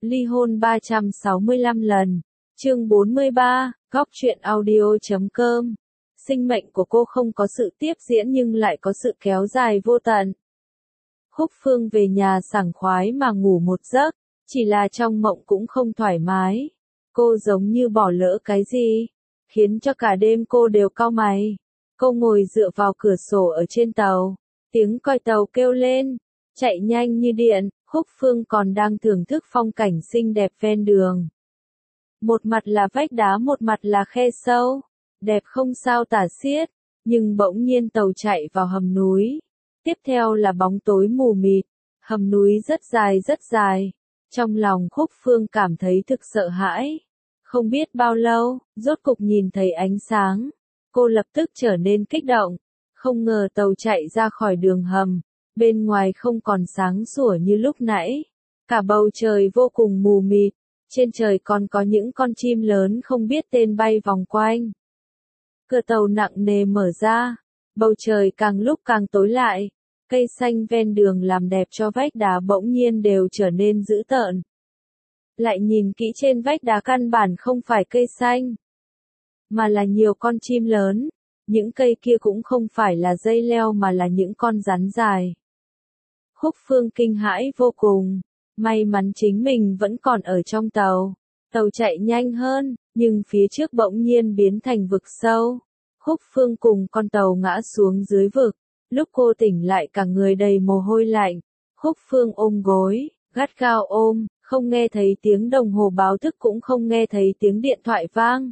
Ly hôn 365 lần. Chương 43, góc truyện audio.com. Sinh mệnh của cô không có sự tiếp diễn nhưng lại có sự kéo dài vô tận. Khúc Phương về nhà sảng khoái mà ngủ một giấc, chỉ là trong mộng cũng không thoải mái. Cô giống như bỏ lỡ cái gì, khiến cho cả đêm cô đều cau mày. Cô ngồi dựa vào cửa sổ ở trên tàu, tiếng còi tàu kêu lên, chạy nhanh như điện. Khúc Phương còn đang thưởng thức phong cảnh xinh đẹp ven đường. Một mặt là vách đá, một mặt là khe sâu, đẹp không sao tả xiết, nhưng bỗng nhiên tàu chạy vào hầm núi. Tiếp theo là bóng tối mù mịt, hầm núi rất dài. Trong lòng Khúc Phương cảm thấy thực sợ hãi. Không biết bao lâu, rốt cục nhìn thấy ánh sáng. Cô lập tức trở nên kích động. Không ngờ tàu chạy ra khỏi đường hầm. Bên ngoài không còn sáng sủa như lúc nãy. Cả bầu trời vô cùng mù mịt. Trên trời còn có những con chim lớn không biết tên bay vòng quanh. Cửa tàu nặng nề mở ra. Bầu trời càng lúc càng tối lại. Cây xanh ven đường làm đẹp cho vách đá bỗng nhiên đều trở nên dữ tợn. Lại nhìn kỹ trên vách đá căn bản không phải cây xanh, mà là nhiều con chim lớn. Những cây kia cũng không phải là dây leo mà là những con rắn dài. Khúc Phương kinh hãi vô cùng. May mắn chính mình vẫn còn ở trong tàu. Tàu chạy nhanh hơn, nhưng phía trước bỗng nhiên biến thành vực sâu. Khúc Phương cùng con tàu ngã xuống dưới vực. Lúc cô tỉnh lại cả người đầy mồ hôi lạnh. Khúc Phương ôm gối, gắt gao ôm, không nghe thấy tiếng đồng hồ báo thức cũng không nghe thấy tiếng điện thoại vang.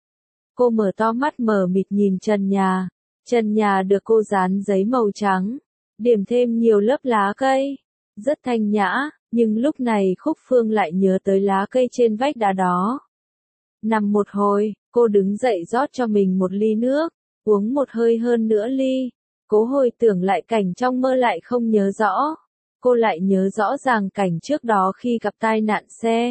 Cô mở to mắt mờ mịt nhìn trần nhà. Trần nhà được cô dán giấy màu trắng, điểm thêm nhiều lớp lá cây. Rất thanh nhã, nhưng lúc này Khúc Phương lại nhớ tới lá cây trên vách đá đó. Nằm một hồi, cô đứng dậy rót cho mình một ly nước, uống một hơi hơn nữa ly. Cố hồi tưởng lại cảnh trong mơ lại không nhớ rõ. Cô lại nhớ rõ ràng cảnh trước đó khi gặp tai nạn xe.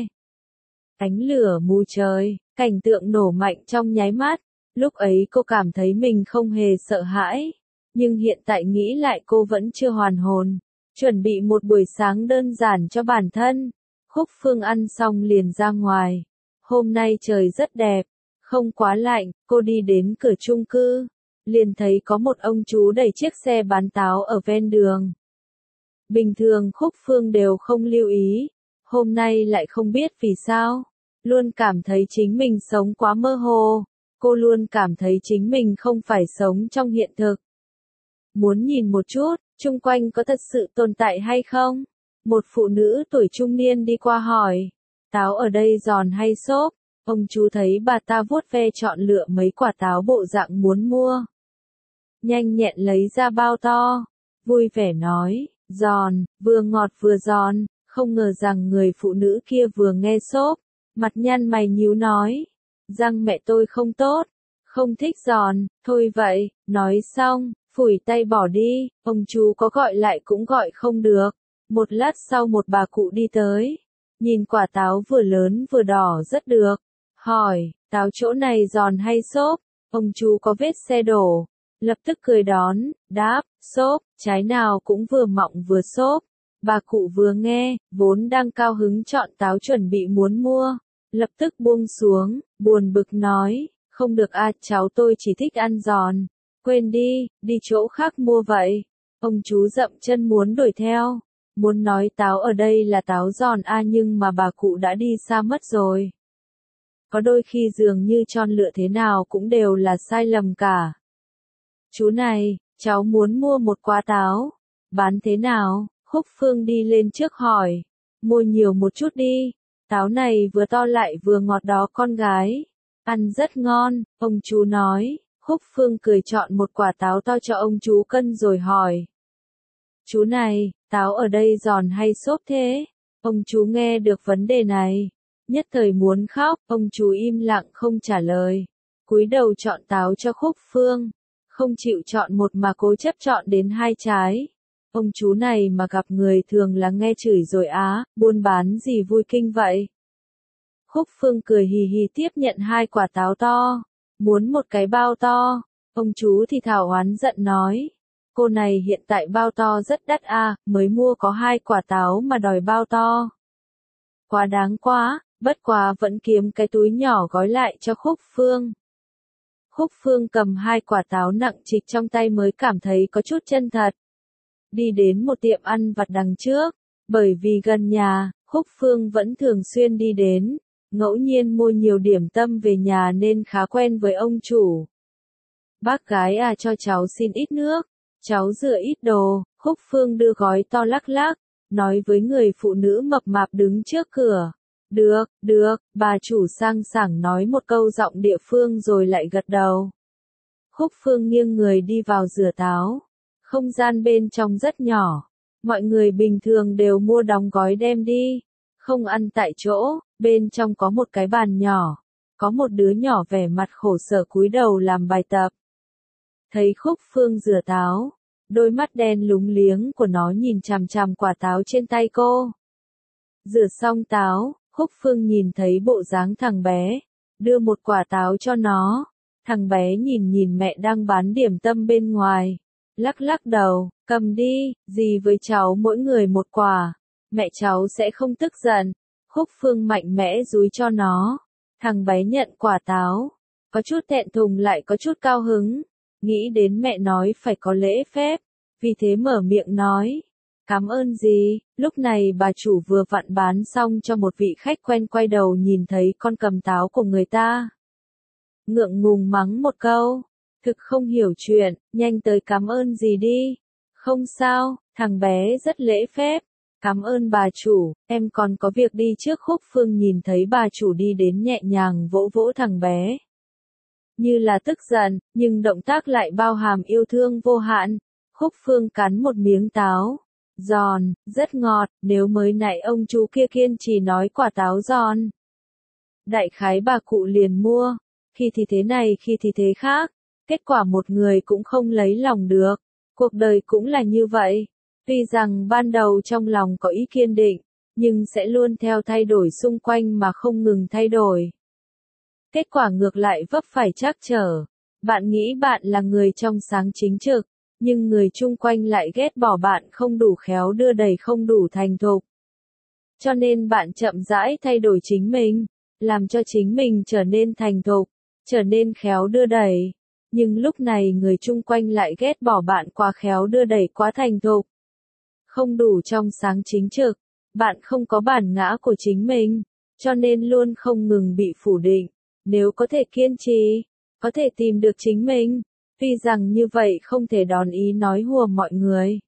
Ánh lửa mù trời, cảnh tượng nổ mạnh trong nháy mắt. Lúc ấy cô cảm thấy mình không hề sợ hãi. Nhưng hiện tại nghĩ lại cô vẫn chưa hoàn hồn. Chuẩn bị một buổi sáng đơn giản cho bản thân. Khúc Phương ăn xong liền ra ngoài. Hôm nay trời rất đẹp, không quá lạnh. Cô đi đến cửa chung cư, liền thấy có một ông chú đẩy chiếc xe bán táo ở ven đường. Bình thường Khúc Phương đều không lưu ý, hôm nay lại không biết vì sao, luôn cảm thấy chính mình sống quá mơ hồ. Cô luôn cảm thấy chính mình không phải sống trong hiện thực. Muốn nhìn một chút, chung quanh có thật sự tồn tại hay không? Một phụ nữ tuổi trung niên đi qua hỏi, táo ở đây giòn hay xốp? Ông chú thấy bà ta vuốt ve chọn lựa mấy quả táo bộ dạng muốn mua. Nhanh nhẹn lấy ra bao to, vui vẻ nói, giòn, vừa ngọt vừa giòn. Không ngờ rằng người phụ nữ kia vừa nghe xốp, mặt nhăn mày nhíu nói, răng mẹ tôi không tốt, không thích giòn, thôi vậy. Nói xong, phủi tay bỏ đi. Ông chú có gọi lại cũng gọi không được. Một lát sau một bà cụ đi tới, nhìn quả táo vừa lớn vừa đỏ rất được, hỏi, táo chỗ này giòn hay xốp? Ông chú có vết xe đổ, lập tức cười đón, đáp, xốp, trái nào cũng vừa mọng vừa xốp. Bà cụ vừa nghe, vốn đang cao hứng chọn táo chuẩn bị muốn mua, lập tức buông xuống, buồn bực nói, không được à, cháu tôi chỉ thích ăn giòn. Quên đi, đi chỗ khác mua vậy. Ông chú dậm chân muốn đuổi theo, muốn nói táo ở đây là táo giòn à, nhưng mà bà cụ đã đi xa mất rồi. Có đôi khi dường như chọn lựa thế nào cũng đều là sai lầm cả. Chú này, cháu muốn mua một quả táo, bán thế nào? Khúc Phương đi lên trước hỏi, mua nhiều một chút đi, táo này vừa to lại vừa ngọt đó con gái, ăn rất ngon. Ông chú nói. Khúc Phương cười chọn một quả táo to cho ông chú cân rồi hỏi, chú này, táo ở đây giòn hay xốp thế? Ông chú nghe được vấn đề này, nhất thời muốn khóc. Ông chú im lặng không trả lời, cúi đầu chọn táo cho Khúc Phương, không chịu chọn một mà cố chấp chọn đến 2 trái. Ông chú này mà gặp người thường là nghe chửi rồi á, buôn bán gì vui kinh vậy. Khúc Phương cười hì hì tiếp nhận 2 quả táo to, muốn một cái bao to. Ông chú thì thảo oán giận nói, cô này hiện tại bao to rất đắt à, mới mua có 2 quả táo mà đòi bao to. Quá đáng quá, bất quá vẫn kiếm cái túi nhỏ gói lại cho Khúc Phương. Khúc Phương cầm 2 quả táo nặng trịch trong tay mới cảm thấy có chút chân thật. Đi đến một tiệm ăn vặt đằng trước, bởi vì gần nhà, Khúc Phương vẫn thường xuyên đi đến, ngẫu nhiên mua nhiều điểm tâm về nhà nên khá quen với ông chủ. Bác gái à, cho cháu xin ít nước, cháu rửa ít đồ. Khúc Phương đưa gói to lắc lắc, nói với người phụ nữ mập mạp đứng trước cửa. Được, được, bà chủ sang sảng nói một câu giọng địa phương rồi lại gật đầu. Khúc Phương nghiêng người đi vào rửa táo. Không gian bên trong rất nhỏ. Mọi người bình thường đều mua đóng gói đem đi. Không ăn tại chỗ, bên trong có một cái bàn nhỏ. Có một đứa nhỏ vẻ mặt khổ sở cúi đầu làm bài tập. Thấy Khúc Phương rửa táo, đôi mắt đen lúng liếng của nó nhìn chằm chằm quả táo trên tay cô. Rửa xong táo, Khúc Phương nhìn thấy bộ dáng thằng bé, đưa một quả táo cho nó. Thằng bé nhìn nhìn mẹ đang bán điểm tâm bên ngoài, lắc lắc đầu, cầm đi, dì với cháu mỗi người một quả, mẹ cháu sẽ không tức giận. Khúc Phương mạnh mẽ dúi cho nó. Thằng bé nhận quả táo, có chút thẹn thùng lại có chút cao hứng, nghĩ đến mẹ nói phải có lễ phép, vì thế mở miệng nói. Cảm ơn dì. Lúc này bà chủ vừa vặn bán xong cho một vị khách quen quay đầu nhìn thấy con cầm táo của người ta. Ngượng ngùng mắng một câu. Thực không hiểu chuyện, nhanh tới cảm ơn dì đi. Không sao, thằng bé rất lễ phép. Cảm ơn bà chủ, em còn có việc đi trước. Khúc Phương nhìn thấy bà chủ đi đến nhẹ nhàng vỗ vỗ thằng bé. Như là tức giận, nhưng động tác lại bao hàm yêu thương vô hạn. Khúc Phương cắn một miếng táo. Giòn, rất ngọt, nếu mới nãy ông chú kia kiên trì nói quả táo giòn. Đại khái bà cụ liền mua, khi thì thế này khi thì thế khác, kết quả một người cũng không lấy lòng được. Cuộc đời cũng là như vậy, tuy rằng ban đầu trong lòng có ý kiên định, nhưng sẽ luôn theo thay đổi xung quanh mà không ngừng thay đổi. Kết quả ngược lại vấp phải trắc trở. Bạn nghĩ bạn là người trong sáng chính trực, nhưng người chung quanh lại ghét bỏ bạn không đủ khéo đưa đẩy không đủ thành thục. Cho nên bạn chậm rãi thay đổi chính mình, làm cho chính mình trở nên thành thục, trở nên khéo đưa đẩy. Nhưng lúc này người chung quanh lại ghét bỏ bạn quá khéo đưa đẩy quá thành thục. Không đủ trong sáng chính trực, bạn không có bản ngã của chính mình, cho nên luôn không ngừng bị phủ định. Nếu có thể kiên trì, có thể tìm được chính mình, tuy rằng như vậy không thể đón ý nói hùa mọi người.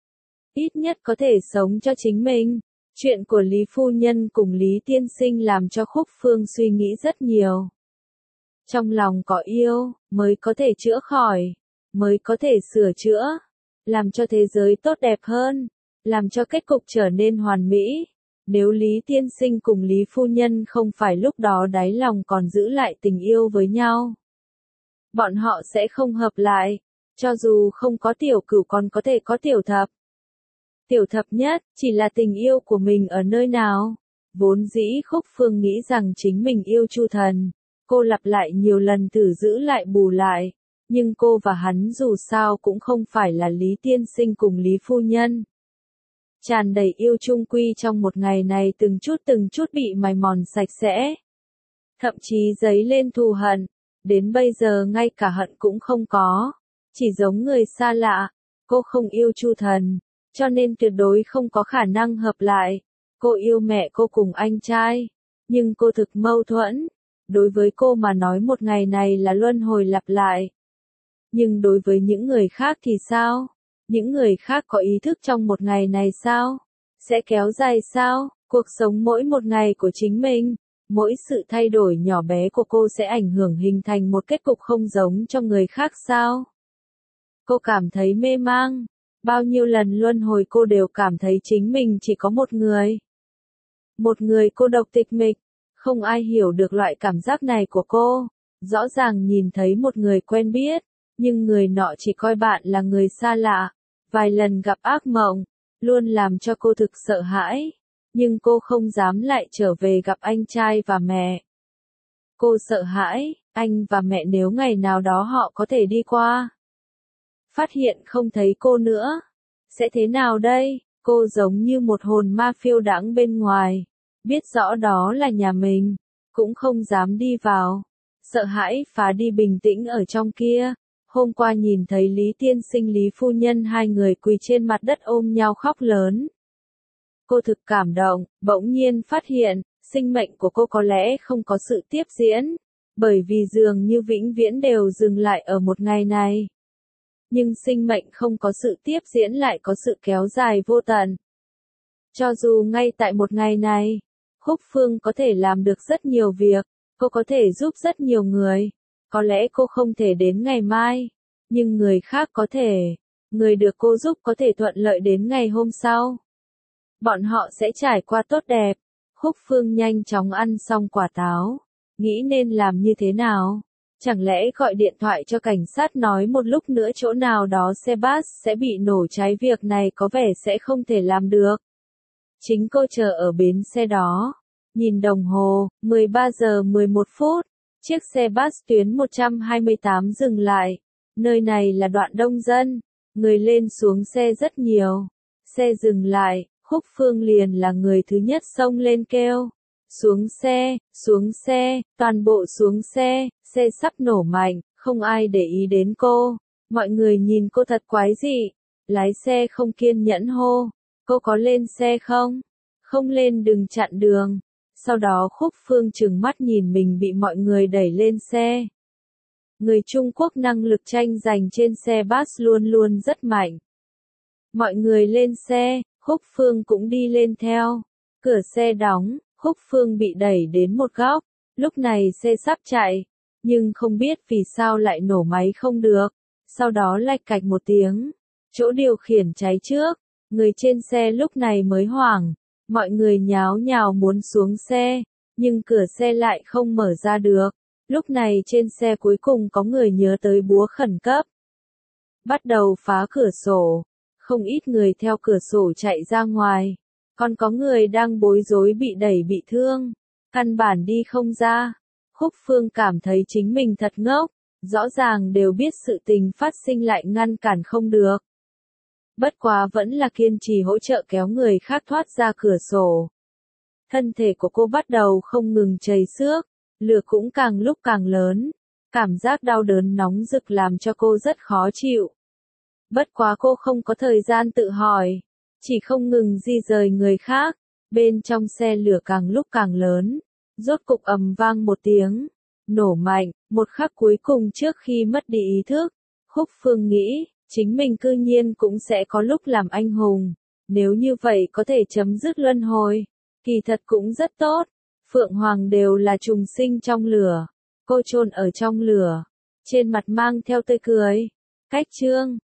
Ít nhất có thể sống cho chính mình. Chuyện của Lý Phu Nhân cùng Lý Tiên Sinh làm cho Khúc Phương suy nghĩ rất nhiều. Trong lòng có yêu, mới có thể chữa khỏi, mới có thể sửa chữa, làm cho thế giới tốt đẹp hơn, làm cho kết cục trở nên hoàn mỹ. Nếu Lý Tiên Sinh cùng Lý Phu Nhân không phải lúc đó đáy lòng còn giữ lại tình yêu với nhau, bọn họ sẽ không hợp lại, cho dù không có tiểu cửu còn có thể có tiểu thập. Tiểu thập nhất, chỉ là tình yêu của mình ở nơi nào? Vốn dĩ Khúc Phương nghĩ rằng chính mình yêu Chu Thần, cô lặp lại nhiều lần thử giữ lại bù lại, nhưng cô và hắn dù sao cũng không phải là Lý Tiên Sinh cùng Lý Phu Nhân. Tràn đầy yêu chung quy trong một ngày này từng chút bị mài mòn sạch sẽ. Thậm chí dấy lên thù hận, đến bây giờ ngay cả hận cũng không có, chỉ giống người xa lạ. Cô không yêu Chu Thần, cho nên tuyệt đối không có khả năng hợp lại. Cô yêu mẹ cô cùng anh trai, nhưng cô thực mâu thuẫn. Đối với cô mà nói một ngày này là luân hồi lặp lại. Nhưng đối với những người khác thì sao? Những người khác có ý thức trong một ngày này sao? Sẽ kéo dài sao? Cuộc sống mỗi một ngày của chính mình, mỗi sự thay đổi nhỏ bé của cô sẽ ảnh hưởng hình thành một kết cục không giống cho người khác sao? Cô cảm thấy mê mang. Bao nhiêu lần luân hồi cô đều cảm thấy chính mình chỉ có một người. Một người cô độc tịch mịch. Không ai hiểu được loại cảm giác này của cô. Rõ ràng nhìn thấy một người quen biết, nhưng người nọ chỉ coi bạn là người xa lạ. Vài lần gặp ác mộng, luôn làm cho cô thực sợ hãi. Nhưng cô không dám lại trở về gặp anh trai và mẹ. Cô sợ hãi, anh và mẹ nếu ngày nào đó họ có thể đi qua, phát hiện không thấy cô nữa, sẽ thế nào đây? Cô giống như một hồn ma phiêu đãng bên ngoài, Biết rõ đó là nhà mình, cũng không dám đi vào. Sợ hãi phá đi bình tĩnh ở trong kia. Hôm qua nhìn thấy Lý Tiên Sinh Lý Phu Nhân hai người quỳ trên mặt đất ôm nhau khóc lớn. Cô thực cảm động, bỗng nhiên phát hiện, sinh mệnh của cô có lẽ không có sự tiếp diễn, bởi vì dường như vĩnh viễn đều dừng lại ở một ngày này. Nhưng sinh mệnh không có sự tiếp diễn lại có sự kéo dài vô tận. Cho dù ngay tại một ngày này, Khúc Phương có thể làm được rất nhiều việc, cô có thể giúp rất nhiều người. Có lẽ cô không thể đến ngày mai, nhưng người khác có thể. Người được cô giúp có thể thuận lợi đến ngày hôm sau. Bọn họ sẽ trải qua tốt đẹp. Khúc Phương nhanh chóng ăn xong quả táo. Nghĩ nên làm như thế nào? Chẳng lẽ gọi điện thoại cho cảnh sát nói một lúc nữa chỗ nào đó xe bus sẽ bị nổ cháy, việc này có vẻ sẽ không thể làm được. Chính cô chờ ở bến xe đó. Nhìn đồng hồ, 13 giờ 11 phút. Chiếc xe bus tuyến 128 dừng lại. Nơi này là đoạn đông dân. Người lên xuống xe rất nhiều. Xe dừng lại, Khúc Phương liền là người thứ nhất xông lên kêu. Xuống xe, toàn bộ xuống xe, xe sắp nổ mạnh, không ai để ý đến cô. Mọi người nhìn cô thật quái dị. Lái xe không kiên nhẫn hô. Cô có lên xe không? Không lên đừng chặn đường. Sau đó Khúc Phương trừng mắt nhìn mình bị mọi người đẩy lên xe. Người Trung Quốc năng lực tranh giành trên xe bus luôn luôn rất mạnh. Mọi người lên xe, Khúc Phương cũng đi lên theo. Cửa xe đóng, Khúc Phương bị đẩy đến một góc. Lúc này xe sắp chạy, nhưng không biết vì sao lại nổ máy không được. Sau đó lạch cạch một tiếng. Chỗ điều khiển cháy trước. Người trên xe lúc này mới hoảng. Mọi người nháo nhào muốn xuống xe, nhưng cửa xe lại không mở ra được. Lúc này trên xe cuối cùng có người nhớ tới búa khẩn cấp. Bắt đầu phá cửa sổ. Không ít người theo cửa sổ chạy ra ngoài. Còn có người đang bối rối bị đẩy bị thương. Căn bản đi không ra. Khúc Phương cảm thấy chính mình thật ngốc. Rõ ràng đều biết sự tình phát sinh lại ngăn cản không được. Bất quá vẫn là kiên trì hỗ trợ kéo người khác thoát ra cửa sổ. Thân thể của cô bắt đầu không ngừng chảy xước, lửa cũng càng lúc càng lớn. Cảm giác đau đớn nóng rực làm cho cô rất khó chịu. Bất quá cô không có thời gian tự hỏi, chỉ không ngừng di rời người khác. Bên trong xe lửa càng lúc càng lớn, rốt cục ầm vang một tiếng, nổ mạnh, một khắc cuối cùng trước khi mất đi ý thức. Khúc Phương nghĩ, chính mình cư nhiên cũng sẽ có lúc làm anh hùng. Nếu như vậy có thể chấm dứt luân hồi, kỳ thật cũng rất tốt. Phượng Hoàng đều là trùng sinh trong lửa. Cô chôn ở trong lửa, trên mặt mang theo tươi cười. Cách chương